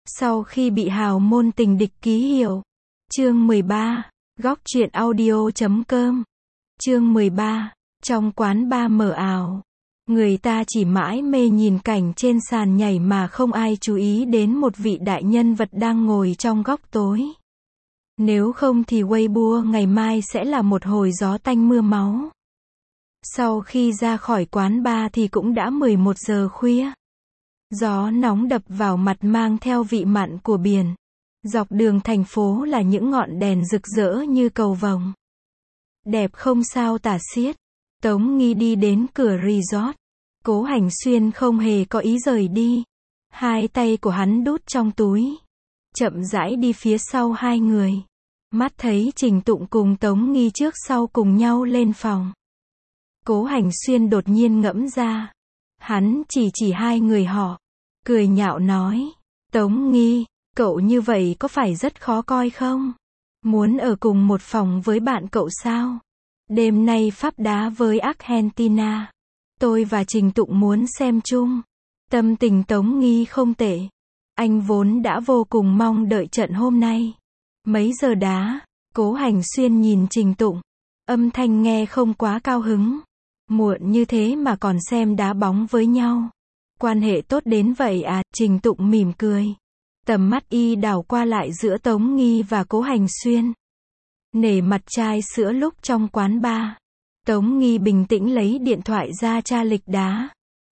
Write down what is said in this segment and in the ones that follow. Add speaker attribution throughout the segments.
Speaker 1: Sau khi bị hào môn tình địch ký hiệu. Chương 13. Góc truyện audio.com. Chương 13. Trong quán bar mờ ảo, người ta chỉ mãi mê nhìn cảnh trên sàn nhảy mà không ai chú ý đến một vị đại nhân vật đang ngồi trong góc tối. Nếu không thì Weibo ngày mai sẽ là một hồi gió tanh mưa máu. Sau khi ra khỏi quán bar thì cũng đã 11 giờ khuya. Gió nóng đập vào mặt mang theo vị mặn của biển. Dọc đường thành phố là những ngọn đèn rực rỡ như cầu vồng. Đẹp không sao tả xiết. Tống Nghi đi đến cửa resort. Cố Hành Xuyên không hề có ý rời đi. Hai tay của hắn đút trong túi. Chậm rãi đi phía sau hai người. Mắt thấy Trình Tụng cùng Tống Nghi trước sau cùng nhau lên phòng. Cố Hành Xuyên đột nhiên ngẫm ra. Hắn chỉ hai người họ. Cười nhạo nói. Tống Nghi, cậu như vậy có phải rất khó coi không? Muốn ở cùng một phòng với bạn cậu sao? Đêm nay Pháp đá với Argentina. Tôi và Trình Tụng muốn xem chung. Tâm tình Tống Nghi không tệ. Anh vốn đã vô cùng mong đợi trận hôm nay. Mấy giờ đá? Cố Hành Xuyên nhìn Trình Tụng. Âm thanh nghe không quá cao hứng. Muộn như thế mà còn xem đá bóng với nhau. Quan hệ tốt đến vậy à? Trình Tụng mỉm cười. Tầm mắt y đảo qua lại giữa Tống Nghi và Cố Hành Xuyên. Nể mặt chai sữa lúc trong quán bar. Tống Nghi bình tĩnh lấy điện thoại ra tra lịch đá.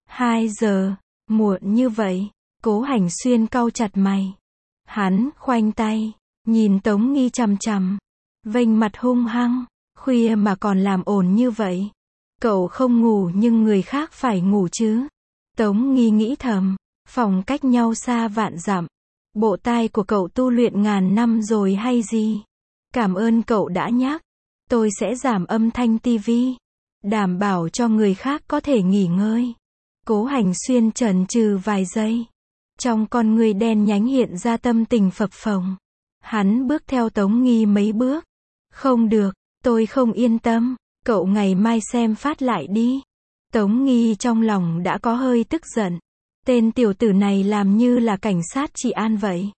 Speaker 1: 2 giờ, muộn như vậy. Cố Hành Xuyên cau chặt mày. Hắn khoanh tay, nhìn Tống Nghi chằm chằm. Vênh mặt hung hăng, khuya mà còn làm ồn như vậy. Cậu không ngủ nhưng người khác phải ngủ chứ. Tống Nghi nghĩ thầm, phòng cách nhau xa vạn dặm. Bộ tai của cậu tu luyện ngàn năm rồi hay gì? Cảm ơn cậu đã nhắc. Tôi sẽ giảm âm thanh tivi. Đảm bảo cho người khác có thể nghỉ ngơi. Cố Hành Xuyên chần chừ vài giây. Trong con người đen nhánh hiện ra tâm tình phập phồng. Hắn bước theo Tống Nghi mấy bước. Không được, tôi không yên tâm. Cậu ngày mai xem phát lại đi. Tống Nghi trong lòng đã có hơi tức giận. Tên tiểu tử này làm như là cảnh sát trị an vậy.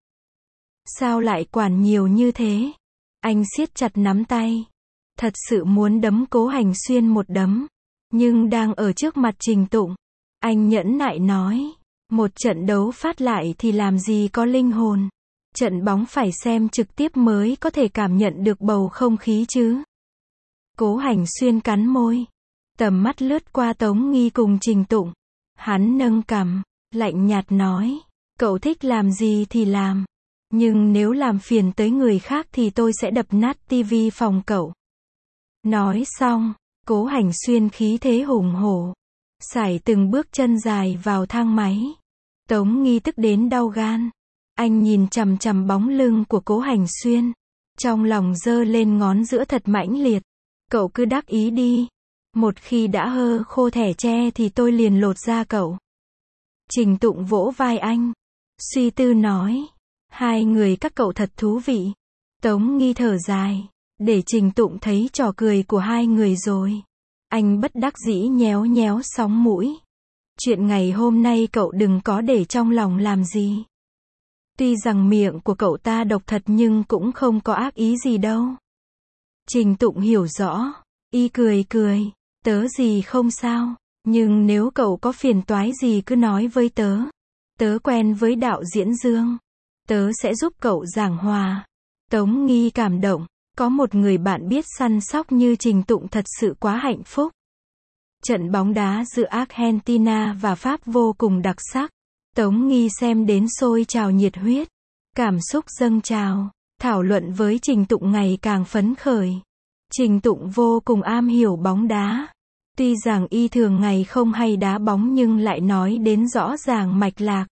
Speaker 1: Sao lại quản nhiều như thế? Anh siết chặt nắm tay. Thật sự muốn đấm Cố Hành Xuyên một đấm. Nhưng đang ở trước mặt Trình Tụng. Anh nhẫn nại nói. Một trận đấu phát lại thì làm gì có linh hồn. Trận bóng phải xem trực tiếp mới có thể cảm nhận được bầu không khí chứ. Cố Hành Xuyên cắn môi. Tầm mắt lướt qua Tống Nghi cùng Trình Tụng. Hắn nâng cằm, lạnh nhạt nói. Cậu thích làm gì thì làm. Nhưng nếu làm phiền tới người khác thì tôi sẽ đập nát tivi phòng cậu. Nói xong, Cố Hành Xuyên khí thế hùng hổ. Sải từng bước chân dài vào thang máy. Tống Nghi tức đến đau gan. Anh nhìn chằm chằm bóng lưng của Cố Hành Xuyên. Trong lòng giơ lên ngón giữa thật mãnh liệt. Cậu cứ đắc ý đi. Một khi đã hơ khô thẻ tre thì tôi liền lột da cậu. Trình Tụng vỗ vai anh. Suy tư nói. Hai người các cậu thật thú vị. Tống Nghi thở dài. Để Trình Tụng thấy trò cười của hai người rồi. Anh bất đắc dĩ nhéo nhéo sóng mũi. Chuyện ngày hôm nay cậu đừng có để trong lòng làm gì. Tuy rằng miệng của cậu ta độc thật nhưng cũng không có ác ý gì đâu. Trình Tụng hiểu rõ. Y cười cười. Tớ gì không sao. Nhưng nếu cậu có phiền toái gì cứ nói với tớ. Tớ quen với đạo diễn Dương. Tớ sẽ giúp cậu giảng hòa. Tống Nghi cảm động. Có một người bạn biết săn sóc như Trình Tụng thật sự quá hạnh phúc. Trận bóng đá giữa Argentina và Pháp vô cùng đặc sắc. Tống Nghi xem đến sôi trào nhiệt huyết. Cảm xúc dâng trào. Thảo luận với Trình Tụng ngày càng phấn khởi. Trình Tụng vô cùng am hiểu bóng đá. Tuy rằng y thường ngày không hay đá bóng nhưng lại nói đến rõ ràng mạch lạc.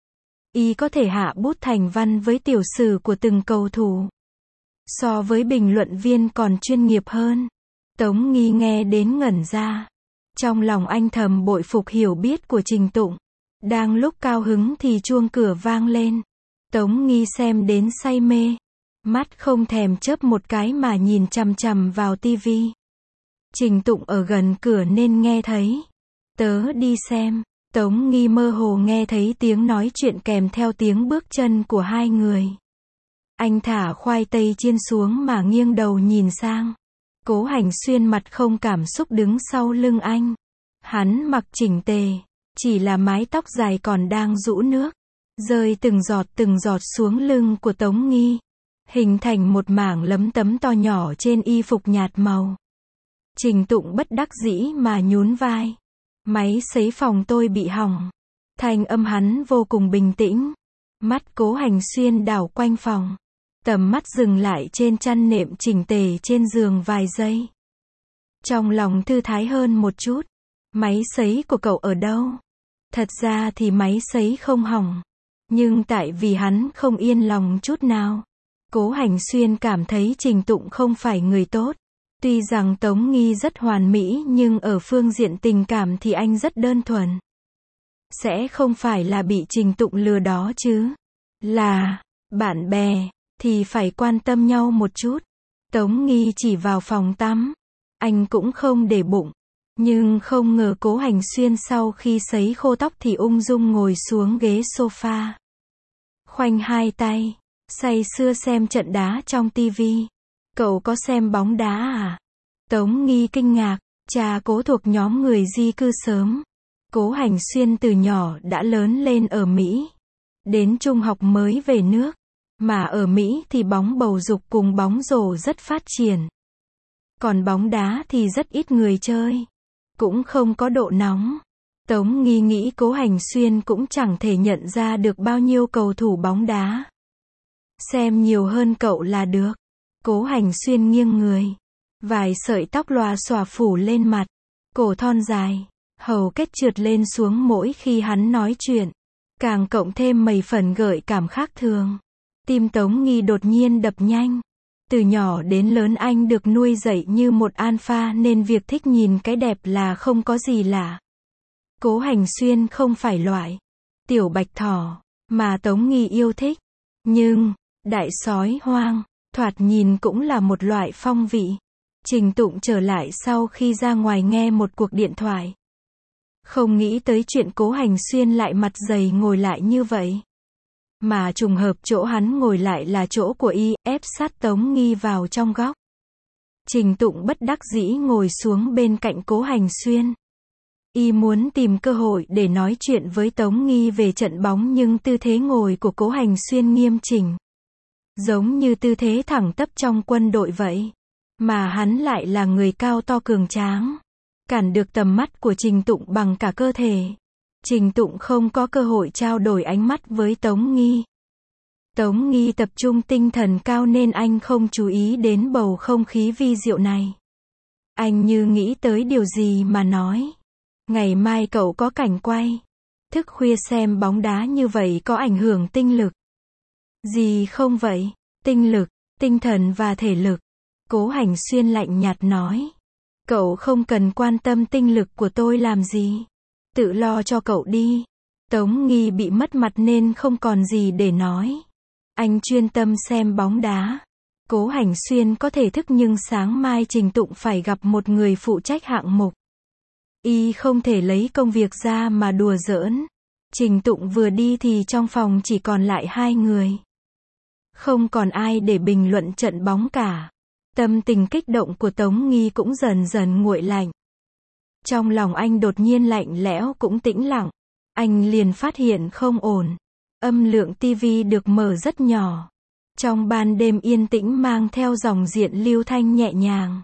Speaker 1: Y có thể hạ bút thành văn với tiểu sử của từng cầu thủ. So với bình luận viên còn chuyên nghiệp hơn. Tống Nghi nghe đến ngẩn ra. Trong lòng anh thầm bội phục hiểu biết của Trình Tụng. Đang lúc cao hứng thì chuông cửa vang lên. Tống Nghi xem đến say mê. Mắt không thèm chớp một cái mà nhìn chằm chằm vào tivi. Trình Tụng ở gần cửa nên nghe thấy. Tớ đi xem. Tống Nghi mơ hồ nghe thấy tiếng nói chuyện kèm theo tiếng bước chân của hai người. Anh thả khoai tây chiên xuống mà nghiêng đầu nhìn sang. Cố Hành Xuyên mặt không cảm xúc đứng sau lưng anh. Hắn mặc chỉnh tề, chỉ là mái tóc dài còn đang rũ nước, rơi từng giọt xuống lưng của Tống Nghi, hình thành một mảng lấm tấm to nhỏ trên y phục nhạt màu. Trình Tụng bất đắc dĩ mà nhún vai. Máy sấy phòng tôi bị hỏng. Thanh âm hắn vô cùng bình tĩnh. Mắt Cố Hành Xuyên đảo quanh phòng. Tầm mắt dừng lại trên chăn nệm chỉnh tề trên giường vài giây. Trong lòng thư thái hơn một chút. Máy sấy của cậu ở đâu? Thật ra thì máy sấy không hỏng. Nhưng tại vì hắn không yên lòng chút nào. Cố Hành Xuyên cảm thấy Trình Tụng không phải người tốt. Tuy rằng Tống Nghi rất hoàn mỹ nhưng ở phương diện tình cảm thì anh rất đơn thuần. Sẽ không phải là bị Trình Tụng lừa đó chứ. Là bạn bè thì phải quan tâm nhau một chút. Tống Nghi chỉ vào phòng tắm. Anh cũng không để bụng. Nhưng không ngờ Cố Hành Xuyên sau khi sấy khô tóc thì ung dung ngồi xuống ghế sofa. Khoanh hai tay, say sưa xem trận đá trong tivi. Cậu có xem bóng đá à? Tống Nghi kinh ngạc, cha Cố thuộc nhóm người di cư sớm. Cố Hành Xuyên từ nhỏ đã lớn lên ở Mỹ. Đến trung học mới về nước. Mà ở Mỹ thì bóng bầu dục cùng bóng rổ rất phát triển. Còn bóng đá thì rất ít người chơi. Cũng không có độ nóng. Tống Nghi nghĩ Cố Hành Xuyên cũng chẳng thể nhận ra được bao nhiêu cầu thủ bóng đá. Xem nhiều hơn cậu là được. Cố Hành Xuyên nghiêng người. Vài sợi tóc lòa xòa phủ lên mặt. Cổ thon dài. Hầu kết trượt lên xuống mỗi khi hắn nói chuyện. Càng cộng thêm mấy phần gợi cảm khác thường. Tim Tống Nghi đột nhiên đập nhanh. Từ nhỏ đến lớn anh được nuôi dạy như một alpha nên việc thích nhìn cái đẹp là không có gì lạ. Cố Hành Xuyên không phải loại tiểu bạch thỏ mà Tống Nghi yêu thích. Nhưng, đại sói hoang, thoạt nhìn cũng là một loại phong vị. Trình Tụng trở lại sau khi ra ngoài nghe một cuộc điện thoại. Không nghĩ tới chuyện Cố Hành Xuyên lại mặt dày ngồi lại như vậy. Mà trùng hợp chỗ hắn ngồi lại là chỗ của y, ép sát Tống Nghi vào trong góc. Trình Tụng bất đắc dĩ ngồi xuống bên cạnh Cố Hành Xuyên. Y muốn tìm cơ hội để nói chuyện với Tống Nghi về trận bóng nhưng tư thế ngồi của Cố Hành Xuyên nghiêm chỉnh. Giống như tư thế thẳng tắp trong quân đội vậy. Mà hắn lại là người cao to cường tráng. Cản được tầm mắt của Trình Tụng bằng cả cơ thể. Trình Tụng không có cơ hội trao đổi ánh mắt với Tống Nghi. Tống Nghi tập trung tinh thần cao nên anh không chú ý đến bầu không khí vi diệu này. Anh như nghĩ tới điều gì mà nói. Ngày mai cậu có cảnh quay. Thức khuya xem bóng đá như vậy có ảnh hưởng tinh lực. Gì không vậy? Tinh lực, tinh thần và thể lực. Cố Hành Xuyên lạnh nhạt nói. Cậu không cần quan tâm tinh lực của tôi làm gì. Tự lo cho cậu đi. Tống Nghi bị mất mặt nên không còn gì để nói. Anh chuyên tâm xem bóng đá. Cố Hành Xuyên có thể thức nhưng sáng mai Trình Tụng phải gặp một người phụ trách hạng mục. Y không thể lấy công việc ra mà đùa giỡn. Trình Tụng vừa đi thì trong phòng chỉ còn lại hai người. Không còn ai để bình luận trận bóng cả. Tâm tình kích động của Tống Nghi cũng dần dần nguội lạnh. Trong lòng anh đột nhiên lạnh lẽo cũng tĩnh lặng. Anh liền phát hiện không ổn. Âm lượng tivi được mở rất nhỏ. Trong ban đêm yên tĩnh mang theo dòng diện lưu thanh nhẹ nhàng.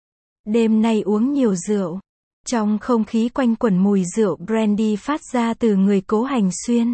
Speaker 1: Đêm nay uống nhiều rượu. Trong không khí quanh quẩn mùi rượu brandy phát ra từ người Cố Hành Xuyên.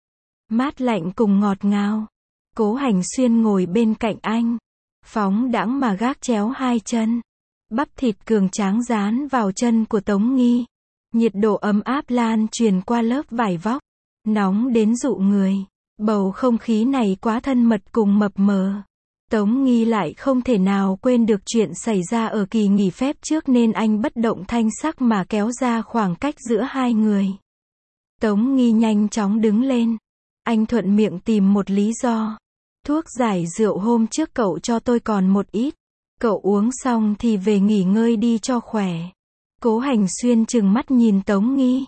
Speaker 1: Mát lạnh cùng ngọt ngào. Cố Hành Xuyên ngồi bên cạnh anh. Phóng đãng mà gác chéo hai chân. Bắp thịt cường tráng dán vào chân của Tống Nghi. Nhiệt độ ấm áp lan truyền qua lớp vải vóc. Nóng đến dụ người. Bầu không khí này quá thân mật cùng mập mờ. Tống Nghi lại không thể nào quên được chuyện xảy ra ở kỳ nghỉ phép trước nên anh bất động thanh sắc mà kéo ra khoảng cách giữa hai người. Tống Nghi nhanh chóng đứng lên. Anh thuận miệng tìm một lý do. Thuốc giải rượu hôm trước cậu cho tôi còn một ít. Cậu uống xong thì về nghỉ ngơi đi cho khỏe. Cố Hành Xuyên trừng mắt nhìn Tống Nghi.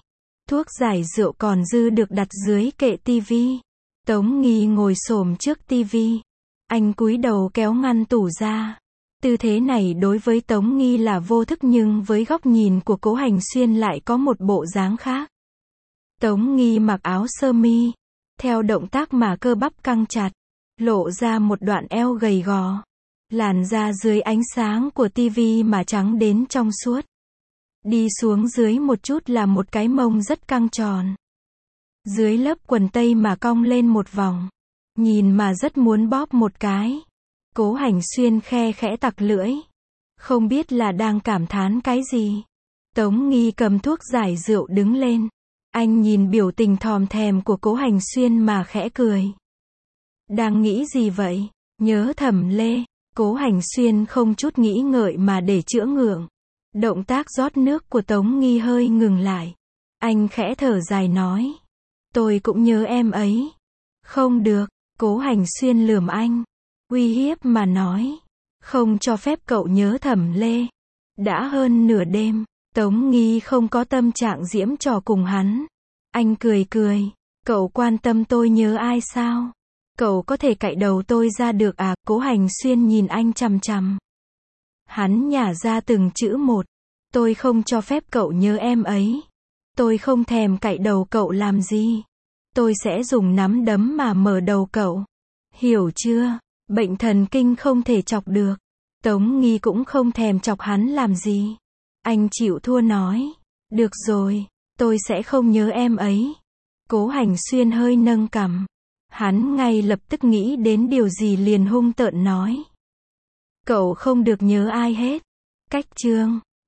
Speaker 1: Thuốc giải rượu còn dư được đặt dưới kệ tivi. Tống Nghi ngồi xổm trước tivi. Anh cúi đầu kéo ngăn tủ ra. Tư thế này đối với Tống Nghi là vô thức nhưng với góc nhìn của Cố Hành Xuyên lại có một bộ dáng khác. Tống Nghi mặc áo sơ mi. Theo động tác mà cơ bắp căng chặt, lộ ra một đoạn eo gầy gò. Làn da dưới ánh sáng của tivi mà trắng đến trong suốt. Đi xuống dưới một chút là một cái mông rất căng tròn. Dưới lớp quần tây mà cong lên một vòng. Nhìn mà rất muốn bóp một cái. Cố Hành Xuyên khe khẽ tặc lưỡi. Không biết là đang cảm thán cái gì. Tống Nghi cầm thuốc giải rượu đứng lên. Anh nhìn biểu tình thòm thèm của Cố Hành Xuyên mà khẽ cười. Đang nghĩ gì vậy? Nhớ Thẩm Lê. Cố Hành Xuyên không chút nghĩ ngợi mà để chữa ngượng. Động tác rót nước của Tống Nghi hơi ngừng lại. Anh khẽ thở dài nói. Tôi cũng nhớ em ấy. Không được. Cố Hành Xuyên lườm anh. Uy hiếp mà nói. Không cho phép cậu nhớ Thẩm Lê. Đã hơn nửa đêm. Tống Nghi không có tâm trạng giễm trò cùng hắn. Anh cười cười. Cậu quan tâm tôi nhớ ai sao? Cậu có thể cạy đầu tôi ra được à? Cố Hành Xuyên nhìn anh chằm chằm. Hắn nhả ra từng chữ một. Tôi không cho phép cậu nhớ em ấy. Tôi không thèm cạy đầu cậu làm gì. Tôi sẽ dùng nắm đấm mà mở đầu cậu. Hiểu chưa? Bệnh thần kinh không thể chọc được. Tống Nghi cũng không thèm chọc hắn làm gì. Anh chịu thua nói. Được rồi, tôi sẽ không nhớ em ấy. Cố Hành Xuyên hơi nâng cằm. Hắn ngay lập tức nghĩ đến điều gì liền hung tợn nói. Cậu không được nhớ ai hết. Cách chương